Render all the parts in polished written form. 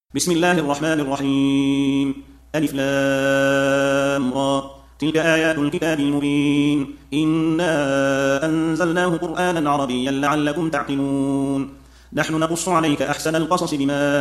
بسم الله الرحمن الرحيم. ألف لام را. تلك آيات الكتاب المبين. إنا أنزلناه قرآنا عربيا لعلكم تعقلون. نحن نقص عليك أحسن القصص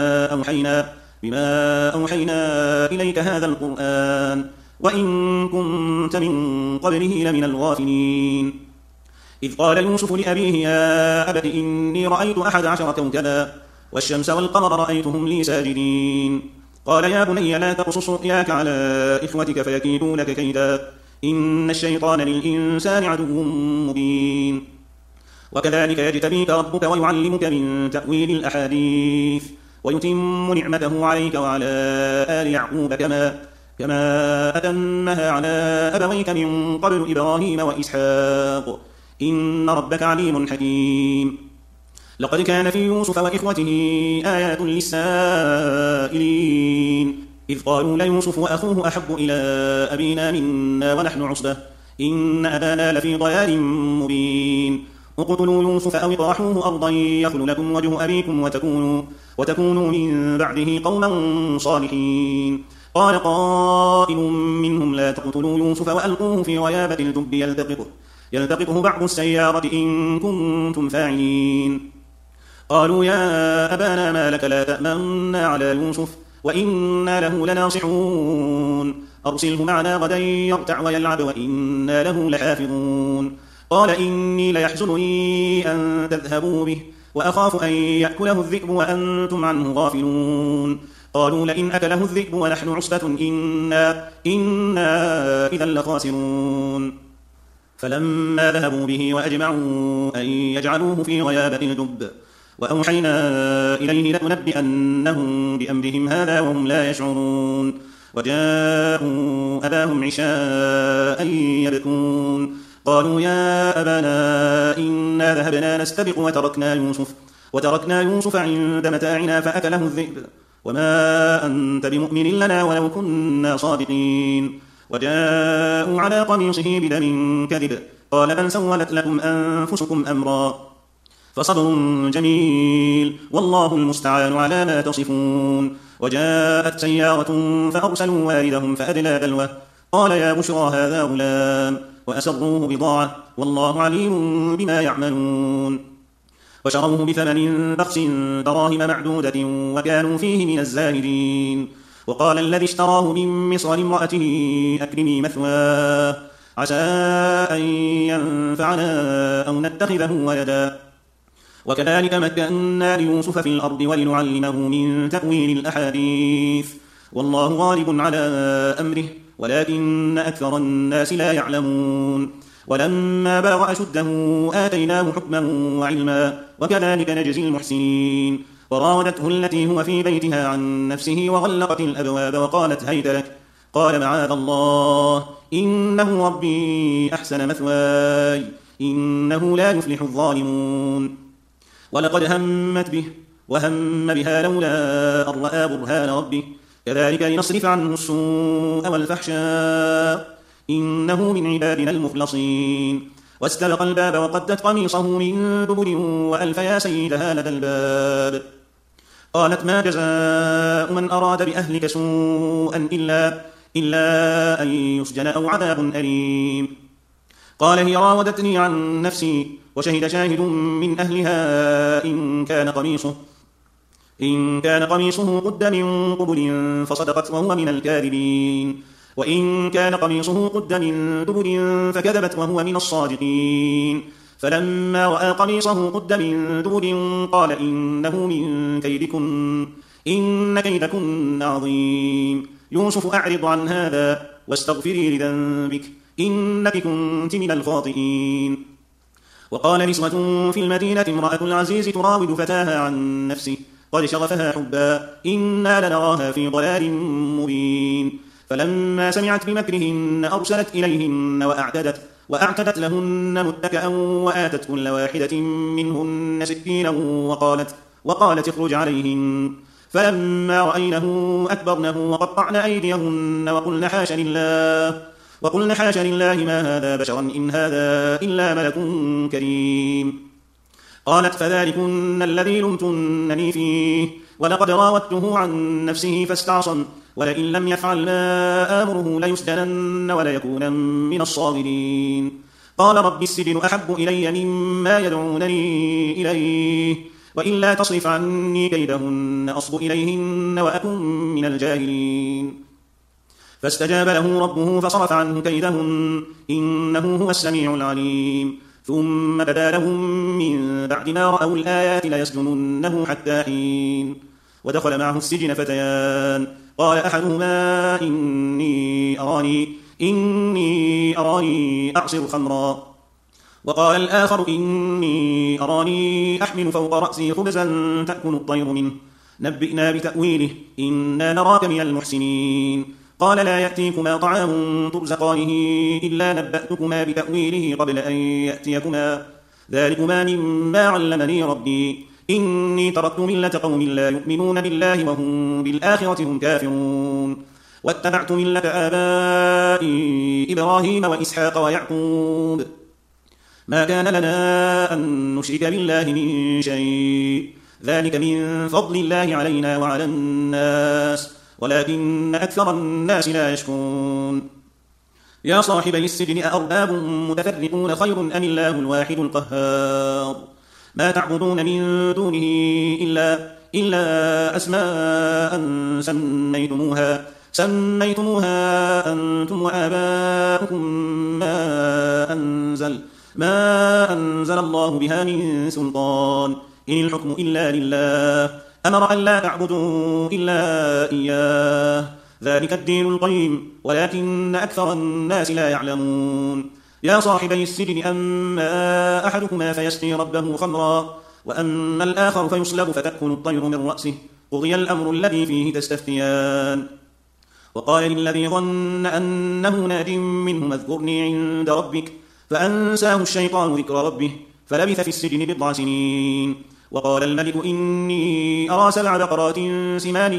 بما أوحينا إليك هذا القرآن وإن كنت من قبله لمن الغافلين. إذ قال يوسف لأبيه يا أبت إني رأيت 11 كوكبا والشمس والقمر رأيتهم لي ساجدين. قال يا بني لا تقصص رؤياك على إخوتك فيكيدوا لك كيدا إن الشيطان للإنسان عدو مبين. وكذلك يجتبيك ربك ويعلمك من تأويل الأحاديث ويتم نعمته عليك وعلى آل يعقوب كما أتمها على أبويك من قبل إبراهيم وإسحاق إن ربك عليم حكيم. لقد كان في يوسف وإخوته آيات للسائلين إذ قالوا ليوسف وأخوه أحب إلى أبينا منا ونحن عصبة إن أبانا لفي ضلال مبين. اقتلوا يوسف أو اطرحوه أرضا يخل لكم وجه أبيكم وتكونوا من بعده قوما صالحين. قال قائل منهم لا تقتلوا يوسف وألقوه في غيابة الجب يلتقطه بعض السيارة إن كنتم فاعلين. قالوا يا أبانا ما لك لا تأمنا على يوسف وإنا له لناصحون أرسله معنا غدا يرتع ويلعب وإنا له لحافظون. قال إني ليحزنني أن تذهبوا به وأخاف أن يأكله الذئب وأنتم عنه غافلون. قالوا لئن أكله الذئب ونحن عصبة إنا إذا لخاسرون. فلما ذهبوا به وأجمعوا أن يجعلوه في غيابة الجب وأوحينا إليه لتنبئنهم بأمرهم هذا وهم لا يشعرون. وجاءوا أباهم عشاء يبكون. قالوا يا أبانا إنا ذهبنا نستبق وتركنا يوسف عند متاعنا فأكله الذئب وما أنت بمؤمن لنا ولو كنا صادقين. وجاءوا على قميصه بدم كذب قال بل سولت لكم أنفسكم أمرا فصبر جميل والله المستعان على ما تصفون. وجاءت سيارة فأرسلوا واردهم فأدلى دلوه قال يا بشرى هذا غلام وأسروه بضاعة والله عليم بما يعملون. وشروه بثمن بخس دراهم معدودة وكانوا فيه من الزاهدين. وقال الذي اشتراه من مصر لامرأته أكرمي مثواه عسى أن ينفعنا أو نتخذه ولدا. وكذلك مكنا ليوسف في الأرض ولنعلمه من تأويل الأحاديث والله غالب على أمره ولكن أكثر الناس لا يعلمون. ولما بلغ أشده آتيناه حكما وعلما وكذلك نجزي المحسنين. وراودته التي هو في بيتها عن نفسه وغلقت الأبواب وقالت هيت لك قال معاذ الله إنه ربي أحسن مثواي إنه لا يفلح الظالمون. ولقد همت به وهم بها لولا أن رأى برهان ربه كذلك لنصرف عنه السوء والفحشاء إنه من عبادنا المخلصين. واستبق الباب وقدت قميصه من دبر وألف يا سيدها لدى الباب. قالت ما جزاء من أراد بأهلك سوءا إلا أن يسجن أو عذاب أليم. قال هي راودتني عن نفسي وشهد شاهد من أهلها إن كان قميصه قد من قبل فصدقت وهو من الكاذبين وإن كان قميصه قد من دبر فكذبت وهو من الصادقين. فلما رأى قميصه قد من دبر قال إنه من كيدكن إن كيدكن عظيم. يوسف أعرض عن هذا واستغفري لذنبك إنك كنت من الخاطئين. وقال نسوة في المدينة امرأة العزيز تراود فتاها عن نفسه قد شغفها حبا إنا لنراها في ضلال مبين. فلما سمعت بمكرهن أرسلت إليهن وأعتدت لهن متكئا وآتت كل واحدة منهن سكينا وقالت اخرج عليهن. فلما رأينه أكبرنه وقطعن أيديهن وقلن حاش لله ما هذا بشرا إن هذا إلا ملك كريم. قالت فذلكن الذي لمتنني فيه ولقد راودته عن نفسه فاستعصم ولئن لم يفعل ما آمره ليسجنن وليكونن من الصاغرين قال رب السجن أحب إلي مما يدعونني إليه وإلا تصرف عني كيدهن أصب إليهن وأكن من الجاهلين فاستجاب له ربه فصرف عنه كيدهن إنه هو السميع العليم ثم بدا لهم من بعد ما رأوا الآيات ليسجننه حتى حين ودخل معه السجن فتيان قال أحدهما إني أراني أعصر خمرا وقال الآخر إني أراني أحمل فوق رأسي خبزا تأكل الطير منه نبئنا بتأويله إنا نراك من المحسنين قال لا يأتيكما طعام ترزقانه إلا نبأتكما بتأويله قبل أن يأتيكما ذلكما مما علمني ربي إني تركت ملة قوم لا يؤمنون بالله وهم بالآخرة هم كافرون واتبعت ملة آبائي إبراهيم وإسحاق ويعقوب ما كان لنا أن نشرك بالله من شيء ذلك من فضل الله علينا وعلى الناس ولكن أكثر الناس لا يشكرون يا صاحبي السجن أأرباب متفرقون خير أم الله الواحد القهار ما تعبدون من دونه إلا أسماء سميتموها أنتم وآباؤكم ما أنزل الله بها من سلطان إن الحكم إلا لله أمر أن لا تعبدوا إلا إياه ذلك الدين القيم ولكن أكثر الناس لا يعلمون يا صاحبي السجن أما أحدكما فيسقي ربه خمرا وأما الآخر فيصلب فتأكل الطير من رأسه قضي الأمر الذي فيه تستفتيان وقال للذي ظن أنه ناج منه اذكرني عند ربك فأنساه الشيطان ذكر ربه فلبث في السجن 9 سنين وقال الملك إني أرى 7 بقرات سمان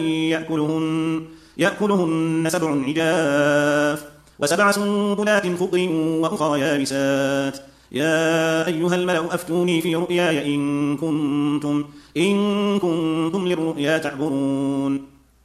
يأكلهن 7 عجاف و7 سنبلات خضر وأخرى يابسات يا أيها الملأ أفتوني في رؤياي إن كنتم للرؤيا تعبرون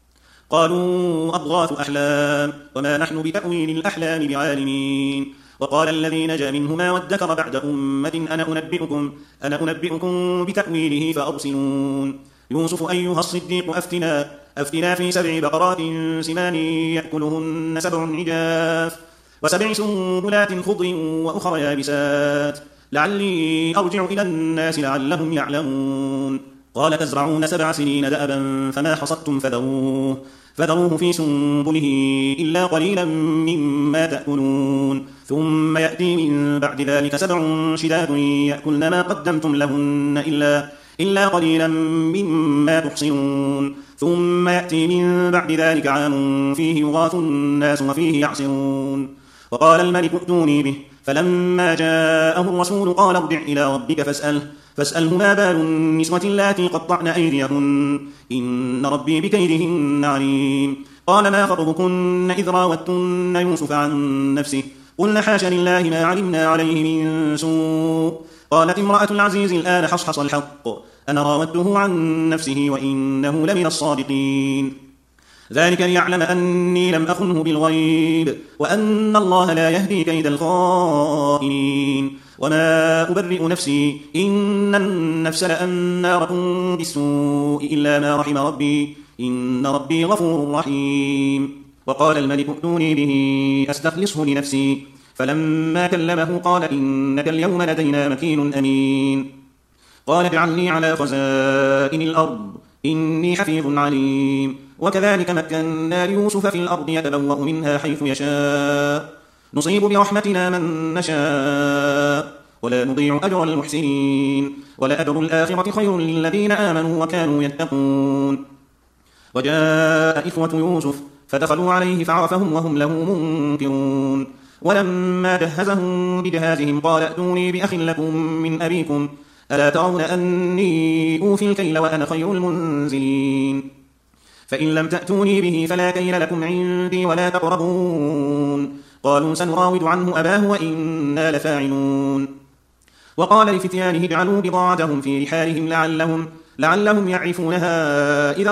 قالوا أضغاث أحلام وما نحن بتأويل الأحلام بعالمين وقال الذي نجا منهما وادكر بعد أمة أنا أنبئكم بتأويله فأرسلون يوسف أيها الصديق أفتنا في 7 بقرات سمان يأكلهن 7 عجاف و7 سنبلات خضر وأخرى يابسات لعلي أرجع إلى الناس لعلهم يعلمون قال تزرعون 7 سنين دأبا فما حصدتم فذروه في سنبله إلا قليلا مما تأكلون ثم يأتي من بعد ذلك 7 شداد يأكلن ما قدمتم لهن إلا قليلا مما تحصنون ثم يأتي من بعد ذلك عام فيه يغاث الناس وفيه يعصرون وقال الملك ائتوني به فلما جاءه الرسول قال ارجع إلى ربك فاسأله ما بال النسوة اللاتي قطعن أيديهن إن ربي بكيدهن عليم قال ما خطبكن إذ راوتن يوسف عن نفسه قلنا حاش لله ما علمنا عليه من سوء قالت امرأة العزيز الآن حصحص الحق أنا راودته عن نفسه وإنه لمن الصادقين ذلك ليعلم أني لم أخنه بالغيب وأن الله لا يهدي كيد الخائنين وما أبرئ نفسي إن النفس لأمارة بالسوء إلا ما رحم ربي إن ربي غفور رحيم وقال الملك ائتوني به أستخلصه لنفسي فلما كلمه قال إنك اليوم لدينا مكين أمين قال اجعلني على خزائن الأرض إني حفيظ عليم وكذلك مكنا ليوسف في الأرض يتبوأ منها حيث يشاء نصيب برحمتنا من نشاء ولا نضيع أجر المحسنين ولأجر الآخرة خير للذين آمنوا وكانوا يتقون وجاء إخوة يوسف فدخلوا عليه فعرفهم وهم له منكرون ولما جهزهم بجهازهم قال ائتوني بأخ لكم من أبيكم ألا ترون أني أوفي الكيل وأنا خير المنزلين فإن لم تأتوني به فلا كيل لكم عندي ولا تقربون قالوا سنراود عنه أباه وإنا لفاعلون وقال لفتيانه اجعلوا بضاعتهم في رحالهم لعلهم يعرفونها إذا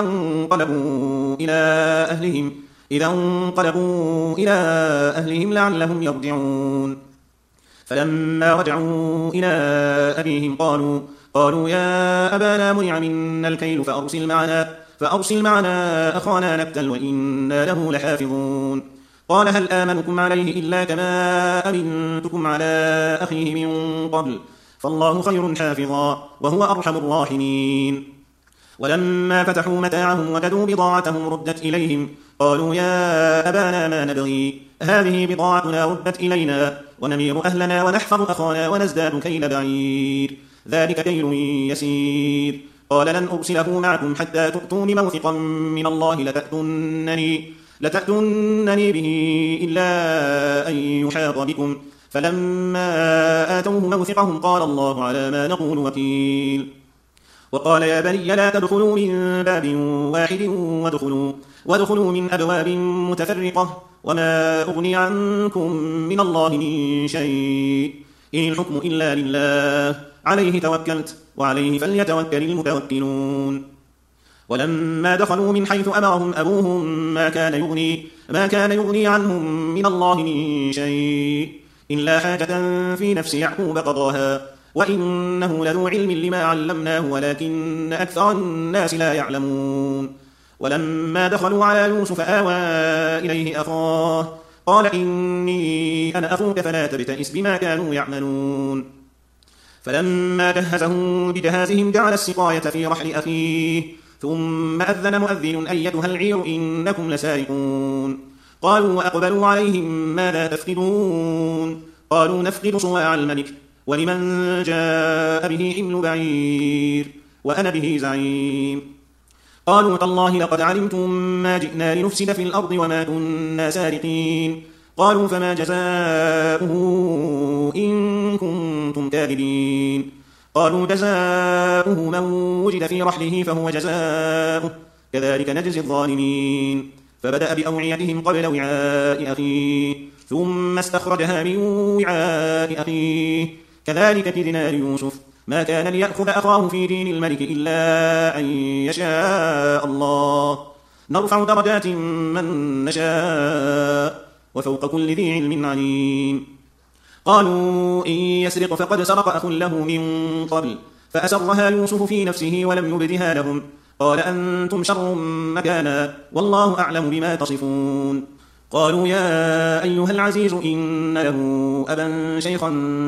انقلبوا إلى أهلهم لعلهم يرجعون. فلما رجعوا إلى أبيهم قالوا يا أبانا منع منا الكيل فأرسل معنا أخانا نكتل وإنا له لحافظون. قال هل آمنكم عليه إلا كما أمنتكم على أخيه من قبل فالله خير حافظا وهو أرحم الراحمين. ولما فتحوا متاعهم وجدوا بضاعتهم ردت إليهم قالوا يا أبانا ما نبغي هذه بضاعتنا ردت إلينا ونمير أهلنا ونحفظ أخانا ونزداد كيل بعير ذلك كيل يسير. قال لن أرسله معكم حتى تؤتون موثقا من الله لتأتونني به إلا أن يحاط بكم. فلما آتوه موثقهم قال الله على ما نقول وكيل. وقال يا بني لا تدخلوا من باب واحد وادخلوا من أبواب متفرقة وما أغني عنكم من الله من شيء إن الحكم إلا لله عليه توكلت وعليه فليتوكل المتوكلون. ولما دخلوا من حيث أمرهم أبوهم ما كان يغني عنهم من الله من شيء إلا حاجة في نفس يعقوب قضاها وإنه لذو علم لما علمناه ولكن أكثر الناس لا يعلمون. ولما دخلوا على يوسف آوى إليه أخاه قال إني أنا أخوك فلا تبتئس بما كانوا يعملون. فلما جهزهم بجهازهم جعل السقاية في رحل أخيه ثم أذن مؤذن أيتها العير إنكم لسارقون. قالوا وأقبلوا عليهم ماذا تفقدون قالوا نفقد صواع الملك ولمن جاء به حمل بعير وأنا به زعيم. قالوا تالله لقد علمتم ما جئنا لنفسد في الأرض وما كنا سارقين. قالوا فما جزاؤه إن كنتم كاذبين. قالوا جزاؤه من وجد في رحله فهو جزاؤه كذلك نجزي الظالمين. فبدأ بأوعيتهم قبل وعاء أخيه ثم استخرجها من وعاء أخيه كذلك كدنا ليوسف ما كان ليأخذ أخاه في دين الملك إلا أن يشاء الله نرفع درجات من نشاء وفوق كل ذي علم عليم. قالوا إن يسرق فقد سرق أخ له من قبل فأسرها يوسف في نفسه ولم يبدها لهم قال أنتم شر مكانا والله أعلم بما تصفون. قالوا يا أيها العزيز إن له أبا شيخا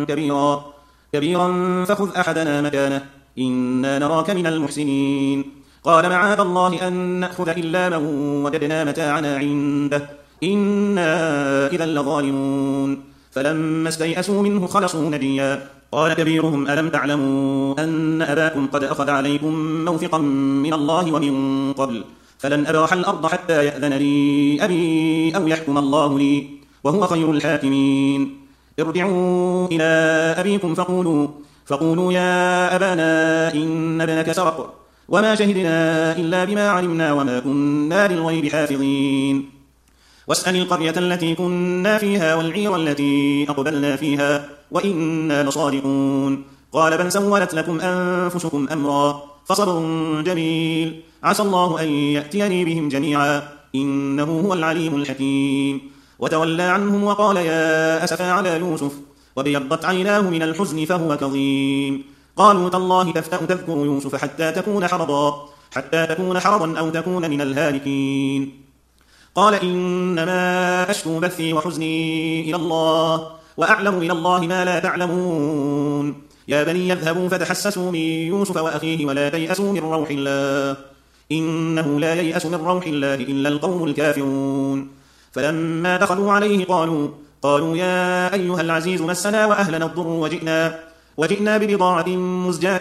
كبيرا فخذ أحدنا مكانه إنا نراك من المحسنين. قال معاذ الله أن نأخذ إلا من وجدنا متاعنا عنده إنا إذا لظالمون. فلما استيئسوا منه خلصوا نجيا. قال كبيرهم ألم تعلموا أن أباكم قد أخذ عليكم موثقا من الله ومن قبل فلن أبرح الأرض حتى يأذن لي أبي أو يحكم الله لي وهو خير الحاكمين. ارجعوا إلى أبيكم فقولوا يا أبانا إن ابنك سرق وما شهدنا إلا بما علمنا وما كنا للغيب حافظين. واسأل القرية التي كنا فيها والعير التي أقبلنا فيها وإنا لصادقون. قال بل سولت لكم أنفسكم أمرا فصبر جميل عسى الله أن يأتيني بهم جميعا إنه هو العليم الحكيم. وتولى عنهم وقال يا أسفا على يوسف وبيضت عيناه من الحزن فهو كظيم. قالوا تالله تفتأ تذكر يوسف حتى تكون حرضا أو تكون من الهالكين. قال إنما أشكو بثي وحزني إلى الله وأعلم من الله ما لا تعلمون. يا بني يذهبوا فتحسسوا من يوسف وأخيه ولا تيأسوا من روح الله إنه لا ييأس من روح الله إلا القوم الكافرون. فلما دخلوا عليه قالوا يا أيها العزيز مسنا وأهلنا الضر وجئنا ببضاعة مزجاة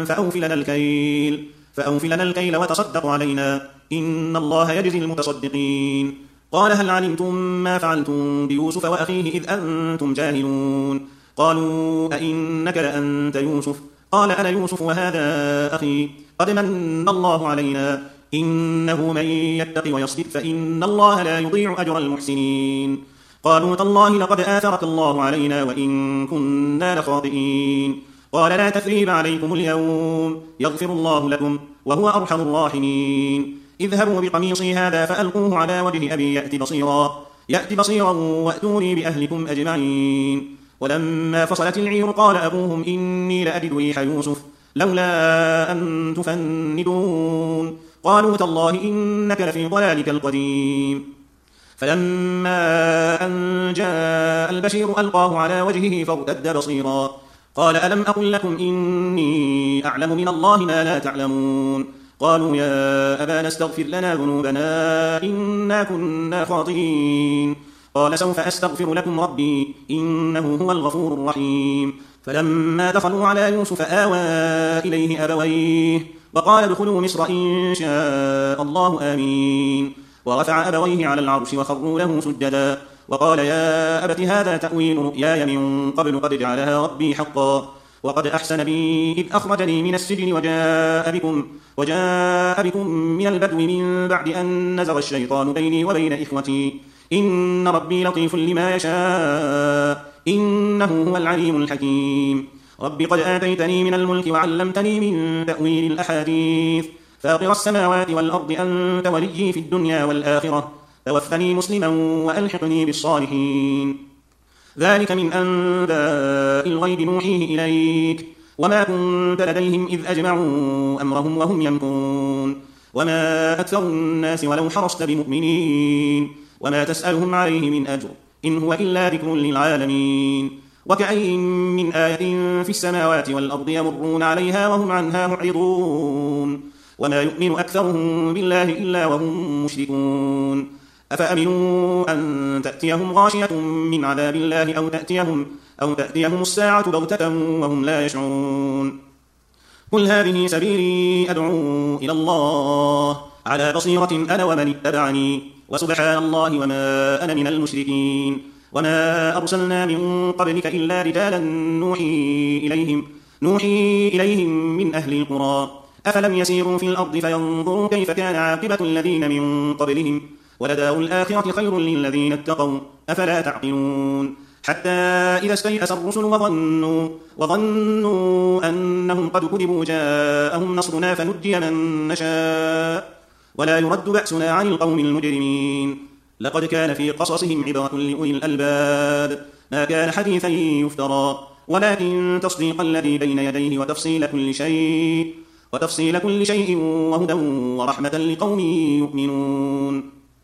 فأوفلنا الكيل وتصدق علينا إن الله يجزي المتصدقين. قال هل علمتم ما فعلتم بيوسف وأخيه إذ أنتم جاهلون. قالوا أئنك لأنت يوسف قال أنا يوسف وهذا أخي قد من الله علينا إنه من يتق ويصبر فإن الله لا يضيع أجر المحسنين. قالوا تالله لقد آثرك الله علينا وإن كنا لخاطئين. قال لا تثريب عليكم اليوم يغفر الله لكم وهو أرحم الراحمين اذهبوا بقميصي هذا فألقوه على وجه أبي يأت بصيرا وأتوني بأهلكم أجمعين ولما فصلت العير قال أبوهم إني لأجد ريح يوسف لولا أن تفندون قالوا تالله إنك لفي ضلالك القديم فلما أن جاء البشير ألقاه على وجهه فارتد بصيرا قال ألم أقل لكم إني أعلم من الله ما لا تعلمون قالوا يا أبانا استغفر لنا ذنوبنا إنا كنا خاطئين قال سوف أستغفر لكم ربي إنه هو الغفور الرحيم فلما دخلوا على يوسف آوى إليه أبويه وقال ادخلوا مصر إن شاء الله آمين ورفع أبويه على العرش وخروا له سجدا وقال يا أبت هذا تأويل رؤياي من قبل قد جعلها ربي حقا وقد أحسن بي إذ أخرجني من السجن وجاء بكم من البدو من بعد أن نزغ الشيطان بيني وبين إخوتي إن ربي لطيف لما يشاء إنه هو العليم الحكيم رب قد آتيتني من الملك وعلمتني من تأويل الأحاديث فاطر السماوات والأرض أنت وليي في الدنيا والآخرة توفني مسلما وألحقني بالصالحين ذلك من أنباء الغيب نوحيه إليك وما كنت لديهم إذ أجمعوا أمرهم وهم يمكرون وما أكثر الناس ولو حرصت بمؤمنين وما تسألهم عليه من أجر إن هو إلا ذكر للعالمين وكأين من آية في السماوات والأرض يمرون عليها وهم عنها معرضون وما يؤمن أكثرهم بالله إلا وهم مشركون أفأمنوا أن تأتيهم غاشية من عذاب الله أو تأتيهم الساعة بغتة وهم لا يشعرون قل هذه سبيلي أدعو إلى الله على بصيرة أنا ومن اتبعني وسبحان الله وما أنا من المشركين وما أرسلنا من قبلك إلا رجالا نوحي إليهم من أهل القرى أفلم يسيروا في الأرض فينظروا كيف كان عاقبة الذين من قبلهم ولدار الآخرة خير للذين اتقوا أفلا تعقلون حتى إذا استيأس الرسل وظنوا أنهم قد كذبوا جاءهم نصرنا فنجي من نشاء ولا يرد بأسنا عن القوم المجرمين لقد كان في قصصهم عبرة لأولي الألباب ما كان حديثا يفترى ولكن تصديق الذي بين يديه وتفصيل كل شيء وهدى ورحمة لقوم يؤمنون